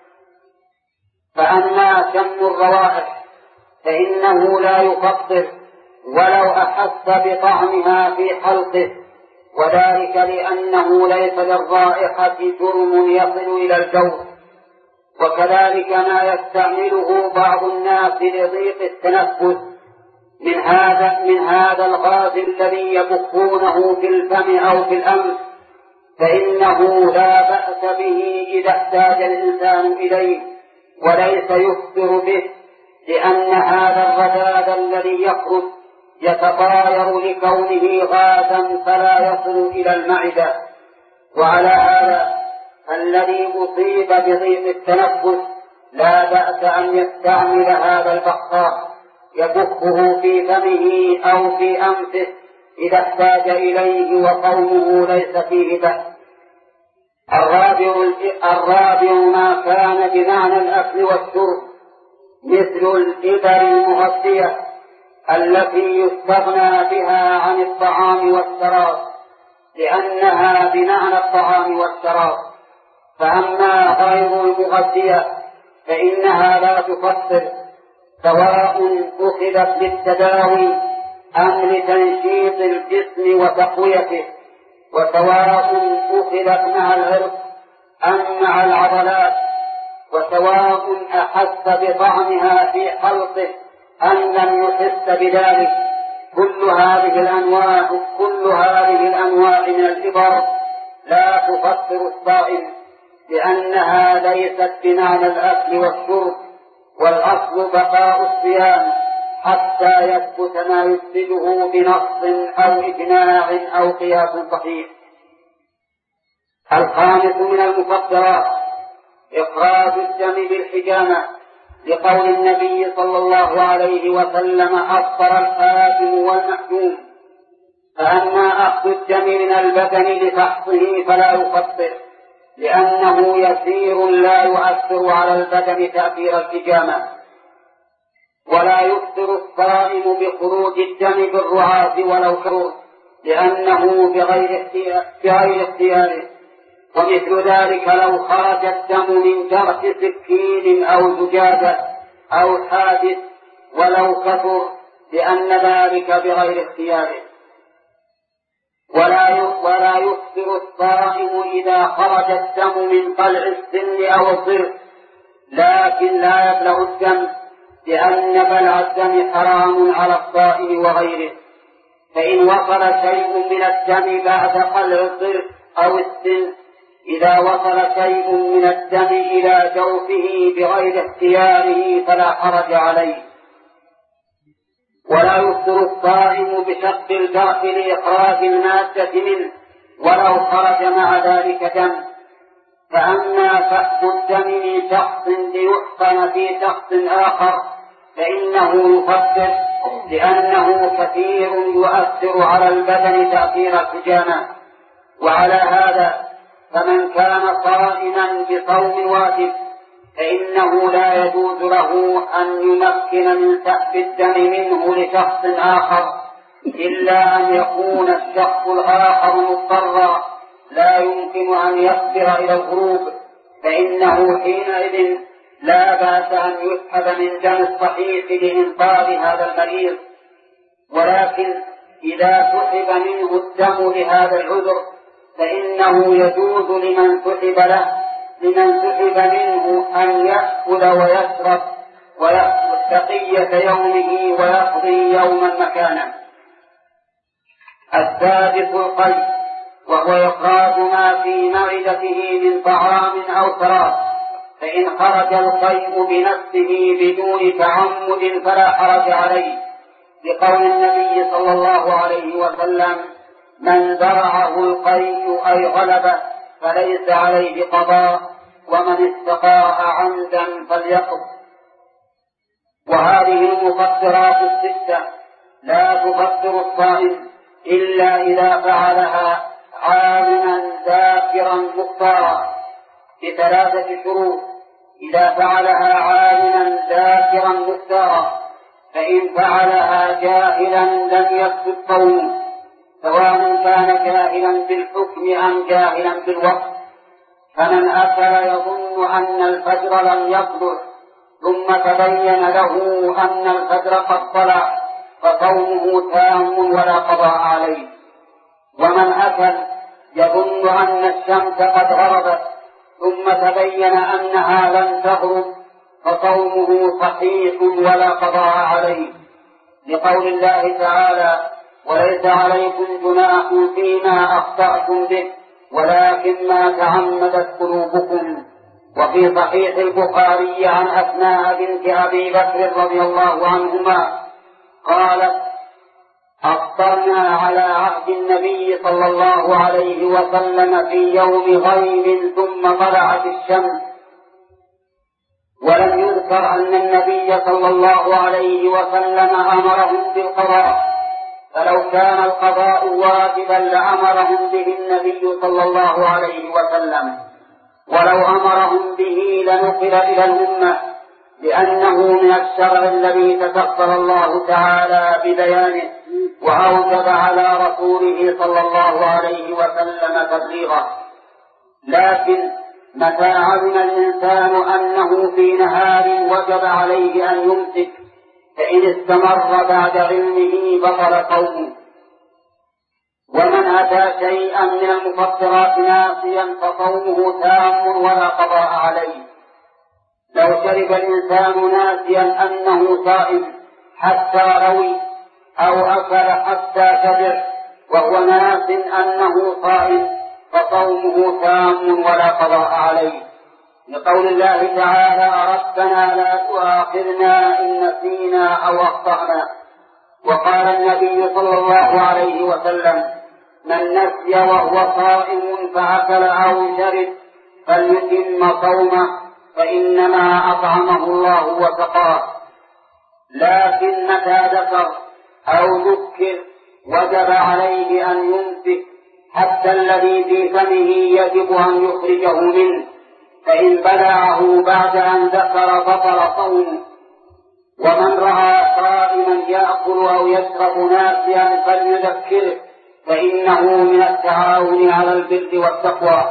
فأما شم الروائح فإنه لا يفطر ولو أحس بطعمها في حلقه، وذلك لأنه ليس للرائحة جرم يصل إلى الجوف. وكذلك ما يستعمله بعض الناس لضيق التنفس من هذا من هذا الغاز الذي يبخونه في الفم أو في الأنف، فإنه لا بأس به إذا احتاج الإنسان إليه وليس يفطر به، لأن هذا الرذاذ الذي يخرج يتطاير لكونه غازا فلا يصل إلى المعدة. وعلى هذا الذي أصيب بضيق التنفس لا بأس أن يستعمل هذا البخار يبخه في فمه أو في أنفه إذا احتاج إليه وقومه ليس فيه بأس. الرابع, الرابع ما كان بمعنى الأكل والشرب مثل الإبر المغذية التي يستغنى بها عن الطعام والشراب، لأنها بمعنى الطعام والشراب. فأما غير المغذية فإنها لا تفطر، سواء أخذت للتداوي أم لتنشيط الجسم وتقويته، وسواء أخذت مع العرق أم مع العضلات، وسواء أحس بطعمها في حلقه أم لم يحس بذلك. كل هذه الأنواع كل هذه الأنواع من الإبر لا تفطر الصائم، لأنها ليست بمعنى الأكل والشرب، والأصل بقاء الصيام حتى يثبت ما يفسده بنص أو إجماع أو قياس صحيح. الخامس من المفطرات إخراج الدم بالحجامة، لقول النبي صلى الله عليه وسلم أفطر الحاكم والمحجوم. فأما أخذ الدم من البدن لفحصه فلا يفطر، لأنه يسير لا يؤثر على البدن تأثير الحجامة. ولا يفطر الصائم بخروج الدم بالرعاة ولو كرر، لأنه بغير اختياره. ومثل ذلك لو خرج الدم من جرح سكين أو زجاجة أو حادث ولو كثر، لأن ذلك بغير اختياره. ولا ولا يفطر الصائم إذا خرج الدم من قلع السن أو الضرس، لكن لا يبلغ الدم، لأن بلع الدم حرام على الصائم وغيره. فإن وصل شيء من الدم بعد قلع الضرس أو السن، إذا وصل شيء من الدم إلى جوفه بغير اختياره فلا حرج عليه. ولا يفطر الصائم بشق الجرح لإخراج المادة منه ولو خرج مع ذلك دم. فأما فحص الدم من شخص ليحقن في شخص آخر فإنه يفطر، لأنه كثير يؤثر على البدن تأثير الحجامة. وعلى هذا فمن كان صائما بصوم واجب فإنه لا يجوز له أن يمكن من سحب الدم منه لشخص آخر، إلا أن يكون الشخص الآخر مضطرا لا يمكن أن يصبر إلى الغروب، فإنه حينئذ لا بأس أن يسحب من دم الصحيح لإنقاذ هذا المريض. ولكن إذا سحب منه الدم لهذا العذر فإنه يجوز لمن سحب له لمن سحب منه أن يأكل ويشرب ويأكل بقية يومه ويقضي يوما مكانه. السادس القيء، وهو إخراج ما في معدته من طعام أو شراب، فإن خرج القيء بنفسه بدون تعمد فلا حرج عليه، لقول النبي صلى الله عليه وسلم: من درعه القيء أي غلبه فليس عليه قضاء، ومن استقاء عمدا فليقض. وهذه المفطرات الستة لا تفطر الصائم إلا إذا فعلها عالما ذاكرا مختارا بثلاثة شروط. إذا فعلها عالما ذاكرا مختارا فإن فعلها جاهلا لم يفسد صومه، سواء كان جاهلا بالحكم أم جاهلا بالوقت. فمن أكل يظن أن الفجر لم يطلع ثم تبين له أن الفجر قد طلع فصومه تام ولا قضاء عليه. ومن أكل يظن أن الشمس قد غربت ثم تبين أنها لم تغرب فصومه صحيح ولا قضاء عليه، لقول الله تعالى: وليس عليكم جناح فيما أخطأتم به ولكن ما تعمدت قلوبكم. وفي صحيح البخاري عن أسماء بنت أبي بكر رضي الله عنهما قالت: أفطرنا على عهد النبي صلى الله عليه وسلم في يوم غيم ثم طلعت الشمس، ولم يذكر أن النبي صلى الله عليه وسلم أمرهم بالقضاء، فلو كان القضاء واجبا لأمرهم به النبي صلى الله عليه وسلم، ولو أمرهم به لنقل إلى الأمة، لأنه من الشرع الذي تكفل الله تعالى ببيانه وأوجب على رسوله صلى الله عليه وسلم تبليغه. لكن متى علم الإنسان أنه في نهار وجب عليه أن يمسك فإن استمر بعد علمه بطل صومه. ومن أتى شيئا من المفطرات ناسيا فصومه تام ولا قضاء عليه. لو شرب الإنسان ناسيا أنه صائم حتى روي أو أكل حتى كبر وهو ناس أنه صائم فصومه تام ولا قضاء عليه، لقول الله تعالى: ربنا لا تؤاخذنا إن نسينا أو أخطأنا. وقال النبي صلى الله عليه وسلم: من نسي وهو صائم فأكل أو شرب فليتم صومه فإنما أطعمه الله وسقاه. لكن متى ذكر أو ذكر وجب عليه أن يمسك حتى الذي في فمه يجب أن يخرجه منه، فإن بلعه بعد أن ذكر بطل صومه. ومن رأى صائما يأكل أو يشرب ناسيا فليذكره، فإنه من التعاون على البر والتقوى.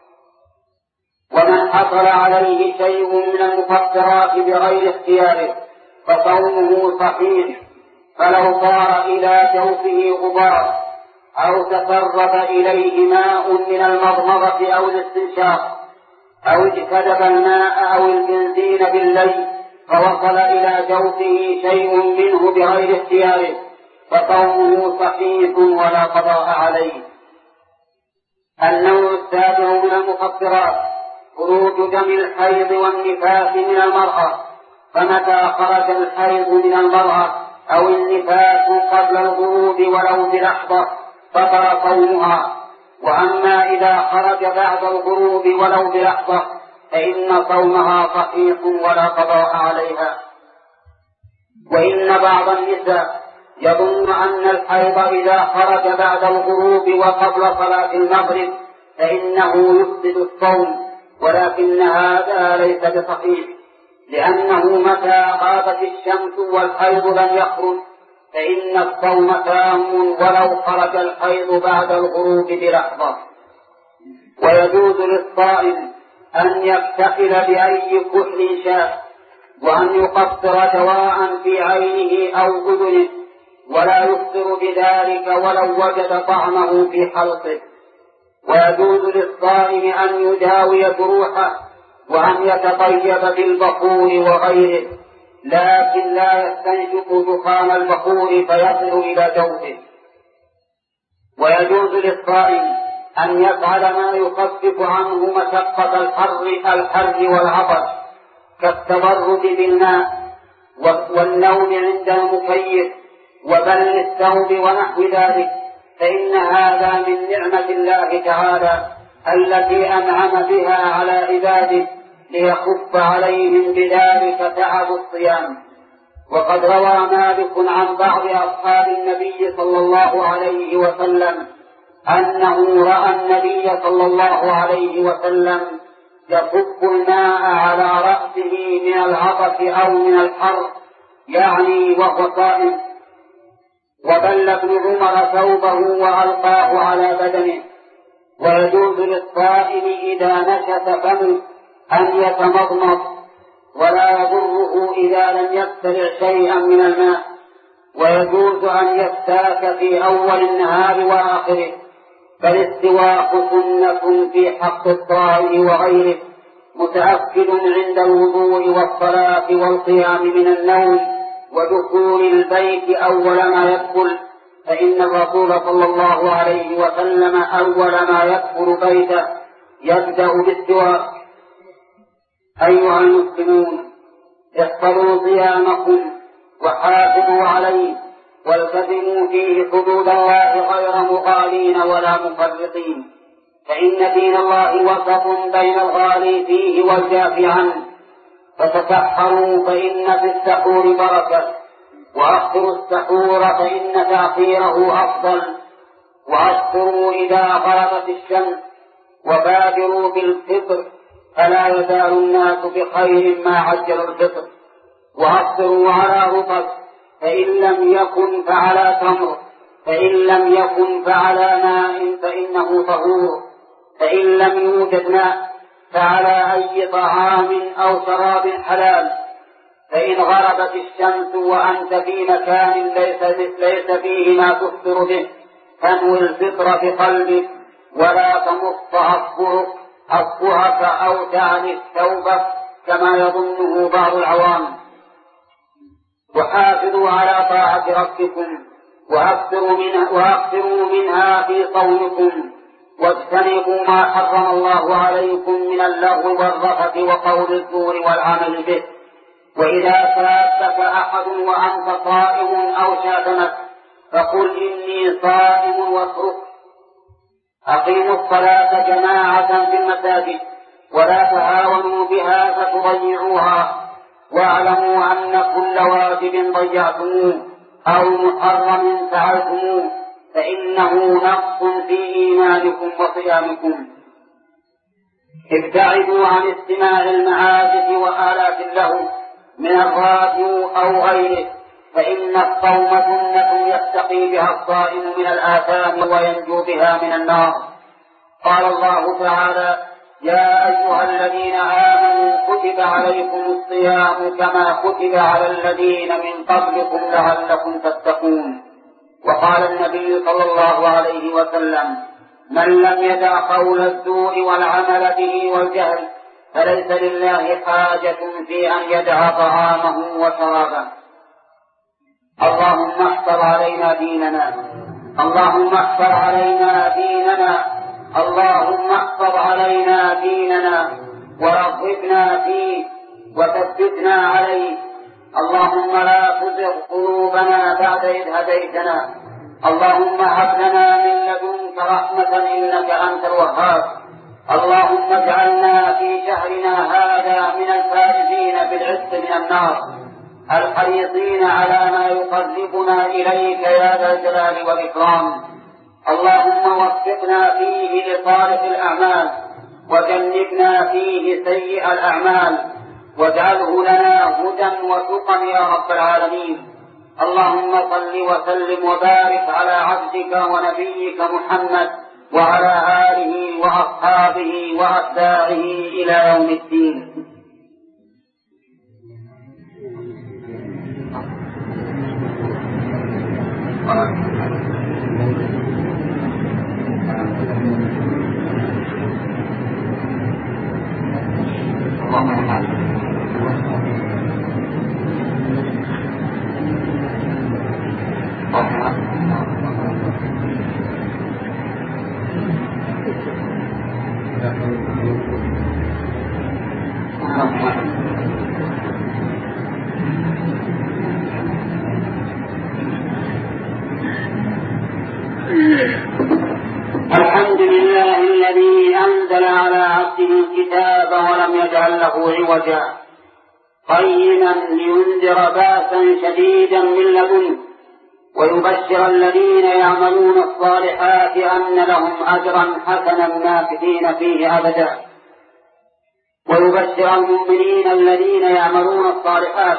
ومن حصل عليه شيء من المفطرات بغير اختياره فصومه صحيح، فلو طار إلى جوفه غبار أو تسرب إليه ماء من المضمضة أو الاستنشاق أو اجتذب الماء أو البنزين بالليل فوصل إلى جوفه شيء منه بغير اختياره فصومه صحيح ولا قضاء عليه. النوع السابع من المفطرات خروج دم الحيض والنفاس من المرأة، فمتى خرج الحيض من المرأة أو النفاس قبل الغروب ولو بلحظة بطل صومها، وأما إذا خرج بعد الغروب ولو بلحظة فإن صومها صحيح ولا قضاء عليها. وإن بعض النساء يظن أن الحيض إذا خرج بعد الغروب وقبل صلاة المغرب فإنه يفسد الصوم، ولكن هذا ليس بصحيح، لأنه متى غابت الشمس والحيض لم يخرج فإن الصوم تام ولو خرج الحيض بعد الغروب بلحظة. ويجوز للصائم أن يكتحل بأي كحل شاء، وأن يقصر دواء في عينه أو أذنه ولا يفطر بذلك ولو وجد طعمه في حلقه. ويجوز للصائم أن يداوي جروحه وأن يتطيب بالبخور وغيره، لكن لا يستنشق دخان البخور فيصل إلى جوفه. ويجوز للصائم أن يفعل ما يخفف عنه مشقة الحر الحر والعطش كالتبرد بالماء والنوم عند المكيف وبل الثوب ونحو ذلك، فإن هذا من نعمة الله تعالى التي أنعم بها على عباده ليخف عليهم بذلك تعب الصيام. وقد روى مالك عن بعض أصحاب النبي صلى الله عليه وسلم أنه رأى النبي صلى الله عليه وسلم يصب الماء على رأسه من العطش أو من الحر يعني وهو صائم. وبل ابن عمر ثوبه وألقاه على بدنه. ويجوز للصائم إذا نشف فمه أن يتمضمض، ولا يضره إذا لم يبتلع شيئا من الماء. ويجوز أن يستاك في أول النهار وآخره، فالاستواك سنة في حق الطائر وغيره، متأكد عند الوضوء والصلاة والقيام من النوم ودخول البيت أول ما يدخل، فإن الرسول صلى الله عليه وسلم أول ما يدخل بيته يبدأ بالاستواك. أيها المسلمون، احفظوا صيامكم وحافظوا عليه، والتزموا فيه حدود الله غير مغالين ولا مفرطين، فإن دين الله وسط بين الغالي فيه والجاف عنه. فتسحروا فإن في السحور بركة، وأخروا السحور فإن تأخيره أفضل، وأفطروا إذا غابت الشمس، وبادروا بالفطر، فلا يزال الناس بخير ما عجلوا الفطر. وأفطروا على رطب، فإن لم يكن فعلى تمر، فإن لم يكن فعلى ماء فإنه طهور، فإن لم يوجد ماء فعلى أي طعام أو شراب حلال. فإن غربت الشمس وأنت في مكان ليس, ليس فيه ما تفطر به، فانوي الفطر بقلبك، ولا تمص أصبعك أو تعني ثوبك كما يظنه بعض العوام. وحافظوا على طاعة ربكم، وأكثروا منها, وأكثروا منها في صومكم، واجتنبوا ما حرم الله عليكم من اللغو والرفث وقول الزور والعمل به. وإذا سابك أحد وأنت صائم أو شاتمك فقل إني صائم واترك. أقيموا الصلاة جماعة في المساجد، ولا تهاونوا بها فتضيعوها، واعلموا أن كل واجب ضيعتموه أو محرم فعلتموه فإنه نقص في إيمانكم وصيامكم. ابتعدوا عن استماع المعازف وآلات اللهو من الراديو أو غيره، فإن الصوم جنة يتقي بها الصائم من الآثام وينجو بها من النار. قال الله تعالى: يا أيها الذين آمنوا كتب عليكم الصيام كما كتب على الذين من قبلكم لعلكم تتقون. وقال النبي صلى الله عليه وسلم: من لم يدع قول الزور والعمل به والجهل فليس لله حاجة في أن يدع طعامه وشرابه. اللهم احفظ علينا ديننا، اللهم احفظ علينا ديننا، اللهم احفظ علينا ديننا ورغبنا فيه وثبتنا عليه. اللهم لا تزغ قلوبنا بعد إذ هديتنا، اللهم هب لنا من لدنك رحمة إنك أنت الوهاب. اللهم اجعلنا في شهرنا هذا من الفائزين بالعتق من النار، الحريصين على ما يقربنا إليك يا ذا الجلال والإكرام. اللهم وفقنا فيه لصالح الأعمال، وجنبنا فيه سيئ الأعمال، واجعله لنا هدى وتقى يا رب العالمين. اللهم صل وسلم وبارك على عبدك ونبيك محمد وعلى آله وأصحابه وأتباعه إلى يوم الدين. الحمد لله الذي أنزل على عبده الكتاب ولم يجعل له عوجا، قيما لينذر بأسا شديدا من لدنه ويبشر الذين يعملون الصالحات أن لهم أجرا حسنا ماكثين فيه أبدا، ويبشر المؤمنين الذين يعملون الصالحات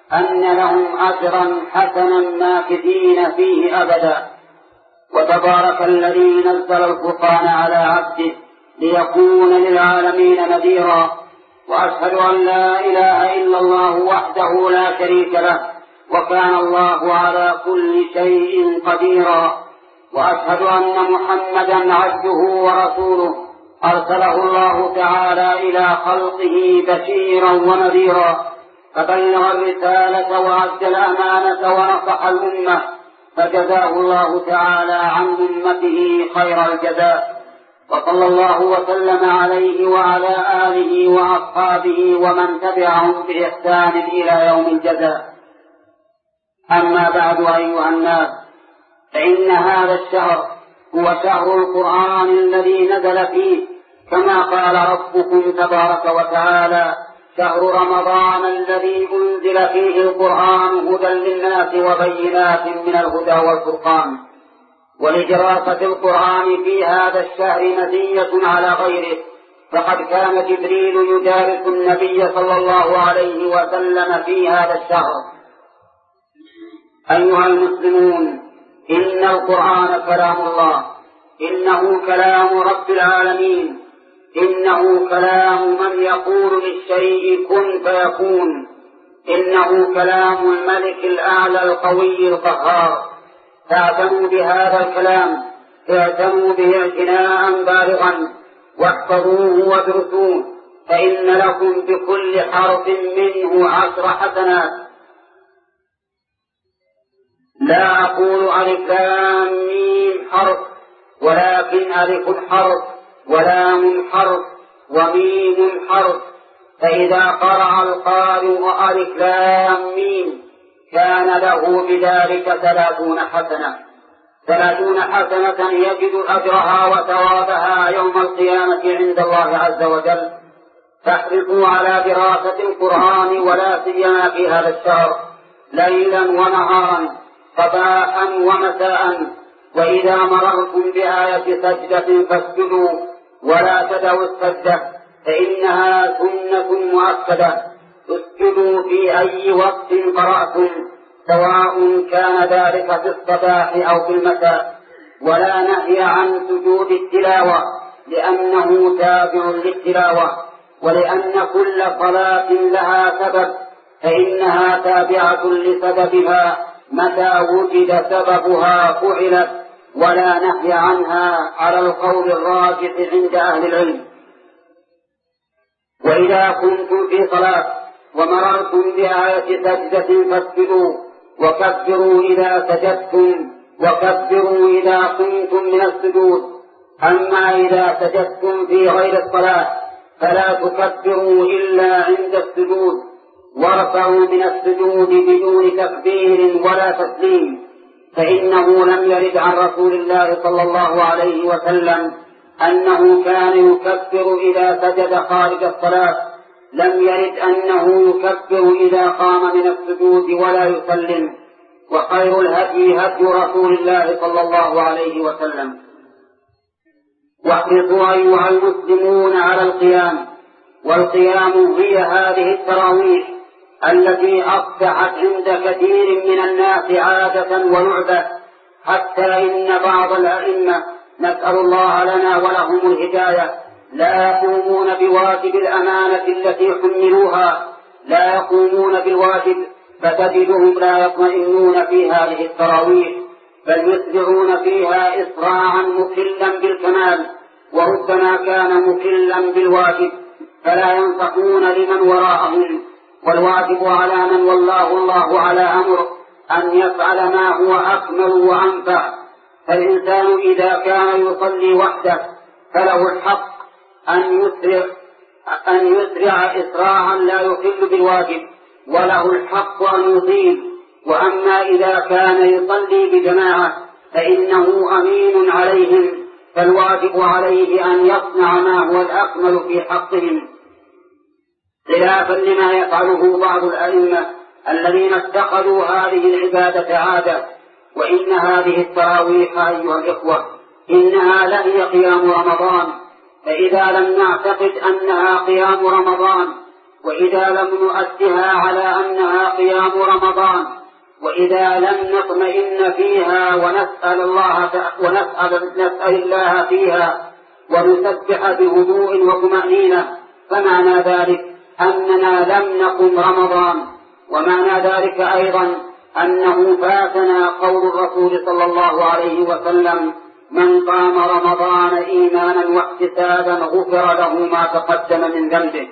أن لهم أجرا حسنا ماكثين فيه أبدا. وتبارك الذي نزل الفرقان على عبده ليكون للعالمين نذيرا. وأشهد أن لا إله إلا الله وحده لا شريك له، وكان الله على كل شيء قديرا. وأشهد أن محمدا عبده ورسوله أرسله الله تعالى إلى خلقه بشيرا ونذيرا، فبلغ الرسالة وأدى الأمانة ونصح الأمة، فجزاه الله تعالى عن أمته خير الجزاء. وصلى الله وسلم عليه وعلى آله وأصحابه ومن تبعهم بإحسان إلى يوم الجزاء. أما بعد أيها الناس، فإن هذا الشهر هو شهر القرآن الذي نزل فيه، كما قال ربكم تبارك وتعالى: شهر رمضان الذي أنزل فيه القرآن هدى للناس وبينات من الهدى والفرقان. ولدراسة القرآن في هذا الشهر مزية على غيره، فقد كان جبريل يدارس النبي صلى الله عليه وسلم في هذا الشهر. أيها المسلمون، إن القرآن كلام الله، إنه كلام رب العالمين، إنه كلام من يقول للشيء كن فيكون، إنه كلام الملك الأعلى القوي القهار. فاعتنوا بهذا الكلام، اعتنوا به اعتناء بالغا، واحفظوه وادرسوه، فإن لكم بكل حرف منه عشر حسنات. لا أقول ألف لام ميم حرف، ولكن ألف حرف ولام حرف وميم حرف. فإذا قرأ القارئ ألف لام ميم كان له بذلك ثلاثون حسنة، ثلاثون حسنة يجد أجرها وثوابها يوم القيامة عند الله عز وجل. فاحرصوا على دراسة القرآن، ولا سيما في هذا الشهر، ليلا ونهارا، صباحا ومساء. وإذا مررتم بآية سجدة فاسجدوا، ولا تدعوا السجدة فإنها سنة مؤكدة. اسجدوا في أي وقت قرأتم، سواء كان ذلك في الصباح أو في المساء. ولا نهي عن سجود التلاوة، لأنه تابع للتلاوة، ولأن كل صلاة لها سبب، فإنها تابعة لسببها، متى وجد سببها فعلت. ولا نهي عنها على القول الراجح عند أهل العلم. وإذا كنتم في صلاة ومررتم بآية سجدة فاسجدوا، وكبروا إذا سجدتم، وكبروا إذا قمتم من السجود. أما إذا سجدتم في غير الصلاة فلا تكبروا إلا عند السجود، وارفعوا من السجود بدون تكبير ولا تسليم، فإنه لم يرد عن رسول الله صلى الله عليه وسلم أنه كان يكبر إذا سجد خارج الصلاة. لم يرد أنه يكبر إذا قام من السجود ولا يسلم. وخير الهدي هدي رسول الله صلى الله عليه وسلم. واحرصوا أيها المسلمون على القيام، والقيام هي هذه التراويح التي أصبحت عند كثير من الناس عادة ولعبة، حتى إن بعض الأئمة، نسأل الله لنا ولهم الهداية، لا يقومون بواجب الأمانة التي حملوها، لا يقومون بالواجب، فتجدهم لا يطمئنون في هذه التراويح، بل يسرعون فيها إسراعا مكلا بالكمال، وربما كان مكلا بالواجب، فلا ينصحون لمن وراءهم. والواجب على من والله الله على أمر أن يفعل ما هو أكمل وأنفع. فالإنسان إذا كان يصلي وحده فله الحق أن يسرع أن يسرع إسراعا لا يخل بالواجب، وله الحق أن يطيل. وأما إذا كان يصلي بجماعة فإنه أمين عليهم، فالواجب عليه أن يصنع ما هو الأكمل في حقهم، خلافا لما يفعله بعض الأئمة الذين اتخذوا هذه العبادة عادة. وإن هذه التراويح أيها الإخوة إنها لهي قيام رمضان، فإذا لم نعتقد أنها قيام رمضان وإذا لم نؤدها على أنها قيام رمضان، وإذا لم نطمئن فيها ونسأل الله ونسأل نسأل الله فيها ونسبح بهدوء وطمأنينة، فمعنى ذلك أننا لم نقم رمضان. ومعنى ذلك أيضا أنه فاتنا قول الرسول صلى الله عليه وسلم: من قام رمضان إيمانا واحتسابا غفر له ما تقدم من ذنبه.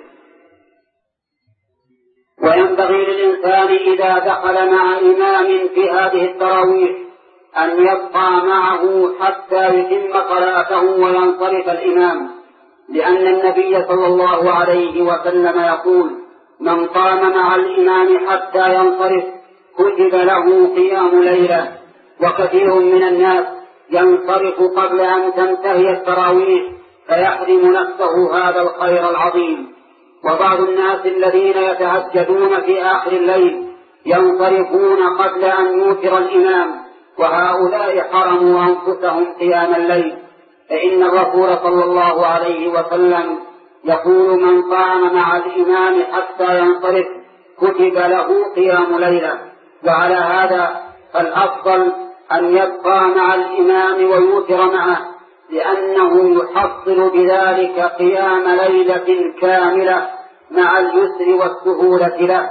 وينبغي للإنسان إذا دخل مع إمام في هذه التراويح أن يبقى معه حتى يتم صلاته وينصرف الإمام، لأن النبي صلى الله عليه وسلم يقول: من قام مع الإمام حتى ينصرف كتب له قيام ليلة. وكثير من الناس ينصرف قبل أن تنتهي التراويح فيحرم نفسه هذا الخير العظيم. وبعض الناس الذين يتهجدون في آخر الليل ينصرفون قبل أن يوتر الإمام، وهؤلاء حرموا أنفسهم قيام الليل، فإن الرسول صلى الله عليه وسلم يقول: من قام مع الإمام حتى ينصرف كتب له قيام ليلة. وعلى هذا فالأفضل أن يبقى مع الإمام ويوتر معه، لأنه يحصل بذلك قيام ليلة كاملة مع اليسر والسهولة له.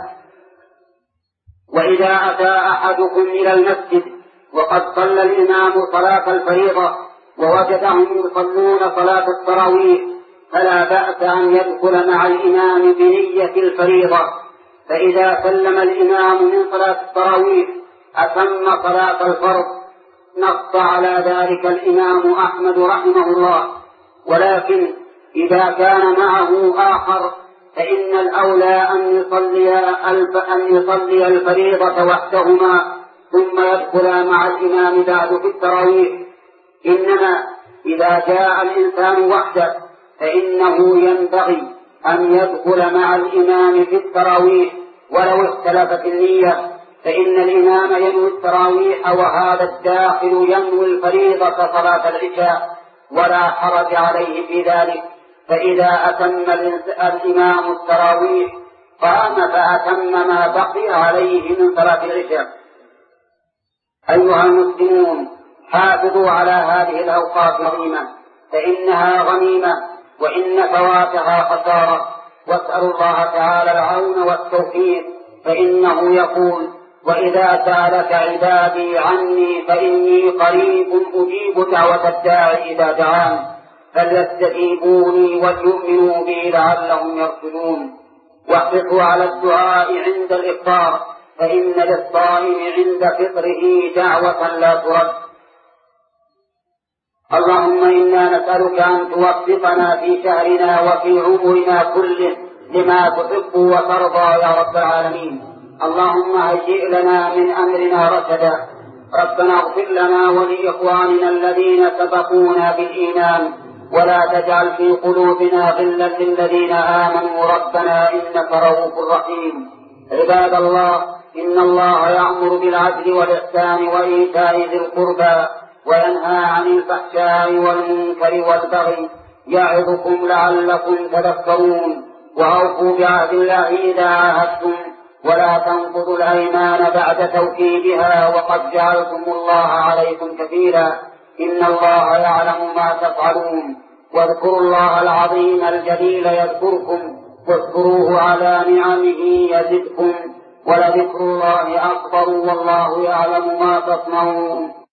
وإذا أتى أحدكم إلى المسجد وقد صلى الإمام صلاة الفريضة ووجدهم يصلون صلاة التراويح فلا بأس أن يدخل مع الإمام بنية الفريضة، فإذا سلم الإمام من صلاة التراويح أتم صلاة الفرض. نص على ذلك الإمام أحمد رحمه الله. ولكن إذا كان معه آخر فإن الأولى أن يصلي أن يصلي الفريضة وحدهما ثم يدخل مع الإمام بعد في التراويح. إنما إذا جاء الإنسان وحده فإنه ينبغي أن يدخل مع الإمام في التراويح ولو اختلفت النية، فإن الإمام ينوي التراويح وهذا الداخل ينوي الفريضة صلاة العشاء، ولا حرج عليه في ذلك. فإذا أتم الإمام التراويح قام فأتم ما بقي عليه من صلاة العشاء. أيها المسلمون، حافظوا على هذه الأوقات العظيمة فإنها غنيمة، وإن فواتها خسارة. واسألوا الله تعالى العون والتوفيق، فإنه يقول: وإذا سألك عبادي عني فإني قريب أجيب دعوة الداعي إذا دعان فليستجيبوني وليؤمنوا بي لعلهم يرشدون. واحرصوا على الدعاء عند الإفطار، فإن للصائم عند فطره دعوة لا ترد. اللهم إنا نسألك أن توفقنا في شهرنا وفي عمرنا كله لما تحب وترضى يا رب العالمين. اللهم هيئ لنا من أمرنا رشدا. ربنا اغفر لنا ولإخواننا الذين سبقونا بالإيمان، ولا تجعل في قلوبنا غلا للذين آمنوا ربنا إنك رؤوف رحيم. عباد الله، إن الله يأمر بالعدل والإحسان وإيتاء ذي القربى وينهى عن الفحشاء والمنكر والبغي يعظكم لعلكم تذكرون. وأوفوا بعهد الله إذا عاهدتم، ولا تنقضوا الأيمان بعد توكيدها وقد جعلتم الله عليكم كفيلا، إن الله يعلم ما تفعلون. واذكروا الله العظيم الجليل يذكركم، واذكروه على نعمه يزدكم، ولذكر الله أكبر والله يعلم ما تصنعون.